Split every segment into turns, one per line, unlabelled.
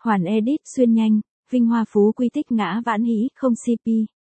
Hoàn edit xuyên nhanh, vinh hoa phú quý tích ngã vãn hĩ không CP.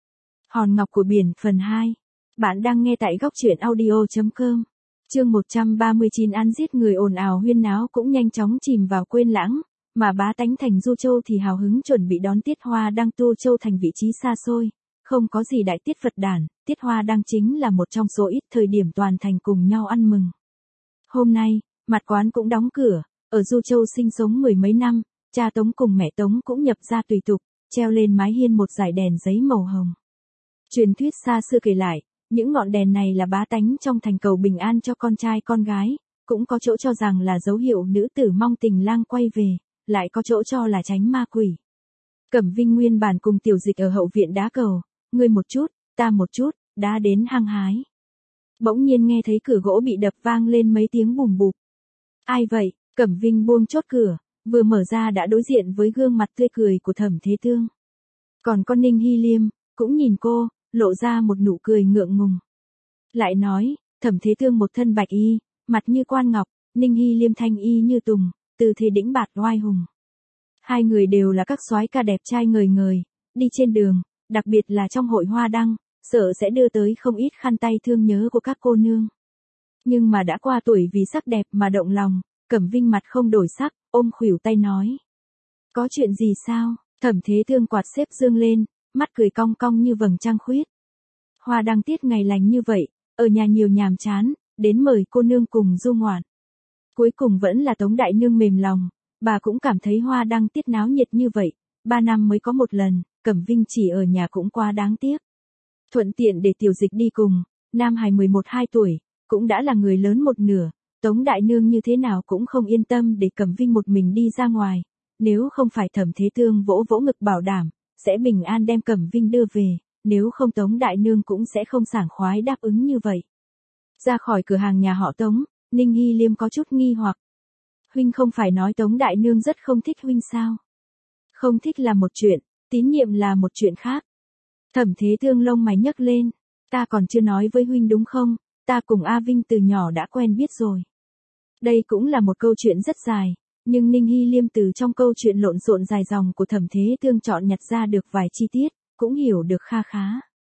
Hòn ngọc của biển phần 2. Bạn đang nghe tại góc truyện audio.com. Chương 139 ăn giết người ồn ào huyên náo cũng nhanh chóng chìm vào quên lãng, mà bá tánh thành Du Châu thì hào hứng chuẩn bị đón Tiết Hoa Đăng Tu Châu thành vị trí xa xôi. Không có gì đại tiết Phật đản, Tiết Hoa Đăng chính là một trong số ít thời điểm toàn thành cùng nhau ăn mừng. Hôm nay, mặt quán cũng đóng cửa, ở Du Châu sinh sống mười mấy năm, cha Tống cùng mẹ Tống cũng nhập gia tùy tục, treo lên mái hiên một dải đèn giấy màu hồng. Truyền thuyết xa xưa kể lại, những ngọn đèn này là bá tánh trong thành cầu bình an cho con trai con gái, cũng có chỗ cho rằng là dấu hiệu nữ tử mong tình lang quay về, lại có chỗ cho là tránh ma quỷ. Cẩm Vinh nguyên bản cùng Tiểu Dịch ở hậu viện đá cầu, ngươi một chút, ta một chút, đá đến hăng hái. Bỗng nhiên nghe thấy cửa gỗ bị đập vang lên mấy tiếng bùm bụp. Ai vậy? Cẩm Vinh buông chốt cửa, vừa mở ra đã đối diện với gương mặt tươi cười của Thẩm Thế Tương. Còn con Ninh Hy Liêm, cũng nhìn cô, lộ ra một nụ cười ngượng ngùng. Lại nói, Thẩm Thế Tương một thân bạch y, mặt như quan ngọc, Ninh Hy Liêm thanh y như tùng, tư thế đĩnh bạt oai hùng. Hai người đều là các soái ca đẹp trai ngời ngời, đi trên đường, đặc biệt là trong hội hoa đăng, sợ sẽ đưa tới không ít khăn tay thương nhớ của các cô nương. Nhưng mà đã qua tuổi vì sắc đẹp mà động lòng, Cẩm Vinh mặt không đổi sắc, ôm khuỷu tay nói. Có chuyện gì sao? Thẩm Thế Tương quạt xếp dương lên, mắt cười cong cong như vầng trăng khuyết. Hoa đăng tiết ngày lành như vậy, ở nhà nhiều nhàm chán, đến mời cô nương cùng du ngoạn. Cuối cùng vẫn là Tống đại nương mềm lòng, bà cũng cảm thấy hoa đăng tiết náo nhiệt như vậy, 3 năm mới có một lần, Cẩm Vinh chỉ ở nhà cũng quá đáng tiếc. Thuận tiện để Tiểu Dịch đi cùng, nam hài 11-12 tuổi, cũng đã là người lớn một nửa, Tống đại nương như thế nào cũng không yên tâm để Cẩm Vinh một mình đi ra ngoài, nếu không phải Thẩm Thế Tương vỗ vỗ ngực bảo đảm, sẽ bình an đem Cẩm Vinh đưa về, nếu không Tống đại nương cũng sẽ không sảng khoái đáp ứng như vậy. Ra khỏi cửa hàng nhà họ Tống, Ninh Hy Liêm có chút nghi hoặc. Huynh không phải nói Tống đại nương rất không thích huynh sao? Không thích là một chuyện, tín nhiệm là một chuyện khác. Thẩm Thế Tương lông mày nhấc lên, ta còn chưa nói với huynh đúng không, ta cùng A Vinh từ nhỏ đã quen biết rồi. Đây cũng là một câu chuyện rất dài, nhưng Ninh Hy Liêm từ trong câu chuyện lộn xộn dài dòng của Thẩm Thế Tương chọn nhặt ra được vài chi tiết, cũng hiểu được kha khá.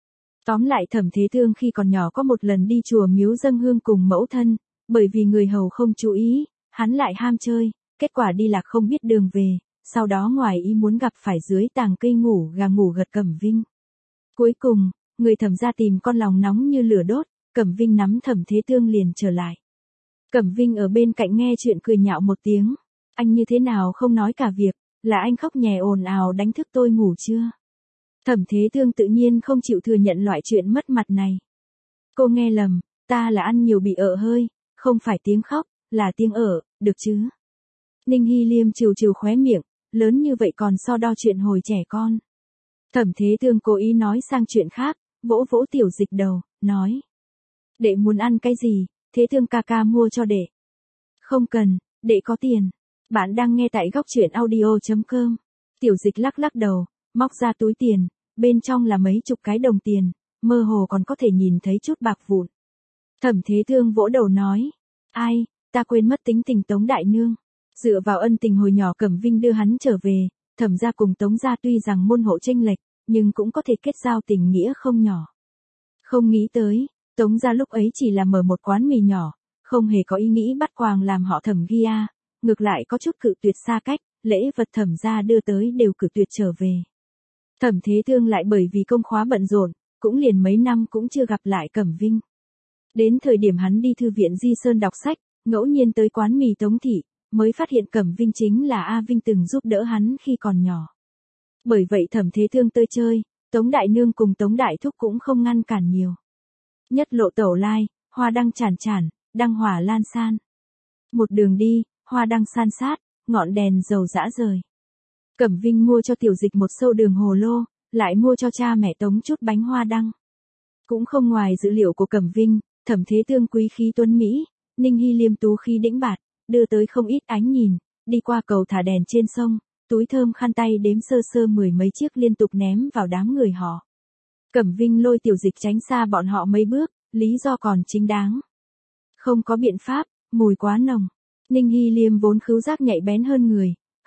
Tóm lại Thẩm Thế Tương khi còn nhỏ có một lần đi chùa miếu dâng hương cùng mẫu thân, bởi vì người hầu không chú ý, hắn lại ham chơi, kết quả đi lạc không biết đường về, sau đó ngoài ý muốn gặp phải dưới tàng cây ngủ gà ngủ gật Cẩm Vinh. Cuối cùng, người Thẩm gia tìm con lòng nóng như lửa đốt, Cẩm Vinh nắm Thẩm Thế Tương liền trở lại. Cẩm Vinh ở bên cạnh nghe chuyện cười nhạo một tiếng, anh như thế nào không nói cả việc, là anh khóc nhè ồn ào đánh thức tôi ngủ chưa? Thẩm Thế Tương tự nhiên không chịu thừa nhận loại chuyện mất mặt này. Cô nghe lầm, ta là ăn nhiều bị ợ hơi, không phải tiếng khóc, là tiếng ợ, được chứ? Ninh Hy Liêm trừ trừ khóe miệng, lớn như vậy còn so đo chuyện hồi trẻ con. Thẩm Thế Tương cố ý nói sang chuyện khác, vỗ vỗ Tiểu Dịch đầu, nói. Đệ muốn ăn cái gì, Thế Tương ca ca mua cho đệ. Không cần, đệ có tiền. Bạn đang nghe tại góc truyện audio.com. Tiểu Dịch lắc lắc đầu, móc ra túi tiền, bên trong là mấy chục cái đồng tiền, mơ hồ còn có thể nhìn thấy chút bạc vụn. Thẩm Thế Tương vỗ đầu nói. Ai, ta quên mất tính tình Tống đại nương. Dựa vào ân tình hồi nhỏ Cẩm Vinh đưa hắn trở về, Thẩm gia cùng Tống gia tuy rằng môn hộ chênh lệch, nhưng cũng có thể kết giao tình nghĩa không nhỏ. Không nghĩ tới, Tống gia lúc ấy chỉ là mở một quán mì nhỏ, không hề có ý nghĩ bắt quàng làm họ Thẩm Gia, ngược lại có chút cự tuyệt xa cách, lễ vật Thẩm gia đưa tới đều cự tuyệt trở về. Thẩm Thế Tương lại bởi vì công khóa bận rộn, cũng liền mấy năm cũng chưa gặp lại Cẩm Vinh. Đến thời điểm hắn đi thư viện Di Sơn đọc sách, ngẫu nhiên tới quán mì Tống thị, mới phát hiện Cẩm Vinh chính là A Vinh từng giúp đỡ hắn khi còn nhỏ. Bởi vậy Thẩm Thế Tương tơi chơi, Tống đại nương cùng Tống đại thúc cũng không ngăn cản nhiều. Nhất lộ tẩu lai, hoa đăng chản chản, đăng hỏa lan san. Một đường đi, hoa đăng san sát, ngọn đèn dầu dã rời. Cẩm Vinh mua cho Tiểu Dịch một sâu đường hồ lô, lại mua cho cha mẹ Tống chút bánh hoa đăng. Cũng không ngoài dữ liệu của Cẩm Vinh, Thẩm Thế Tương quý khí tuấn Mỹ, Ninh Hy Liêm tú khí đĩnh bạt, đưa tới không ít ánh nhìn, đi qua cầu thả đèn trên sông, túi thơm khăn tay đếm sơ sơ mười mấy chiếc liên tục ném vào đám người họ. Cẩm Vinh lôi Tiểu Dịch tránh xa bọn họ mấy bước, lý do còn chính đáng. Không có biện pháp, mùi quá nồng. Ninh Hy Liêm vốn khứu giác nhạy bén hơn người,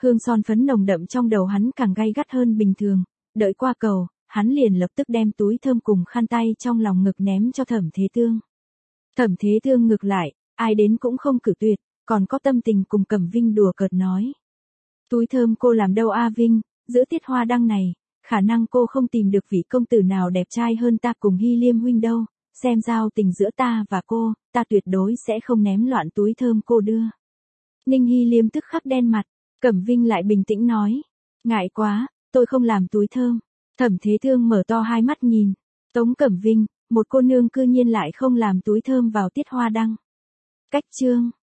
Hương son phấn nồng đậm trong đầu hắn càng gay gắt hơn bình thường, đợi qua cầu, hắn liền lập tức đem túi thơm cùng khăn tay trong lòng ngực ném cho Thẩm Thế Tương. Thẩm Thế Tương ngược lại, ai đến cũng không cự tuyệt, còn có tâm tình cùng Cẩm Vinh đùa cợt nói. Túi thơm cô làm đâu a Vinh, giữa tiết hoa đăng này, khả năng cô không tìm được vị công tử nào đẹp trai hơn ta cùng Hy Liêm huynh đâu, xem giao tình giữa ta và cô, ta tuyệt đối sẽ không ném loạn túi thơm cô đưa. Ninh Hy Liêm tức khắc đen mặt, Cẩm Vinh lại bình tĩnh nói, ngại quá, tôi không làm túi thơm. Thẩm Thế Thương mở to hai mắt nhìn, Tống Cẩm Vinh, một cô nương cư nhiên lại không làm túi thơm vào tiết hoa đăng. Cách chương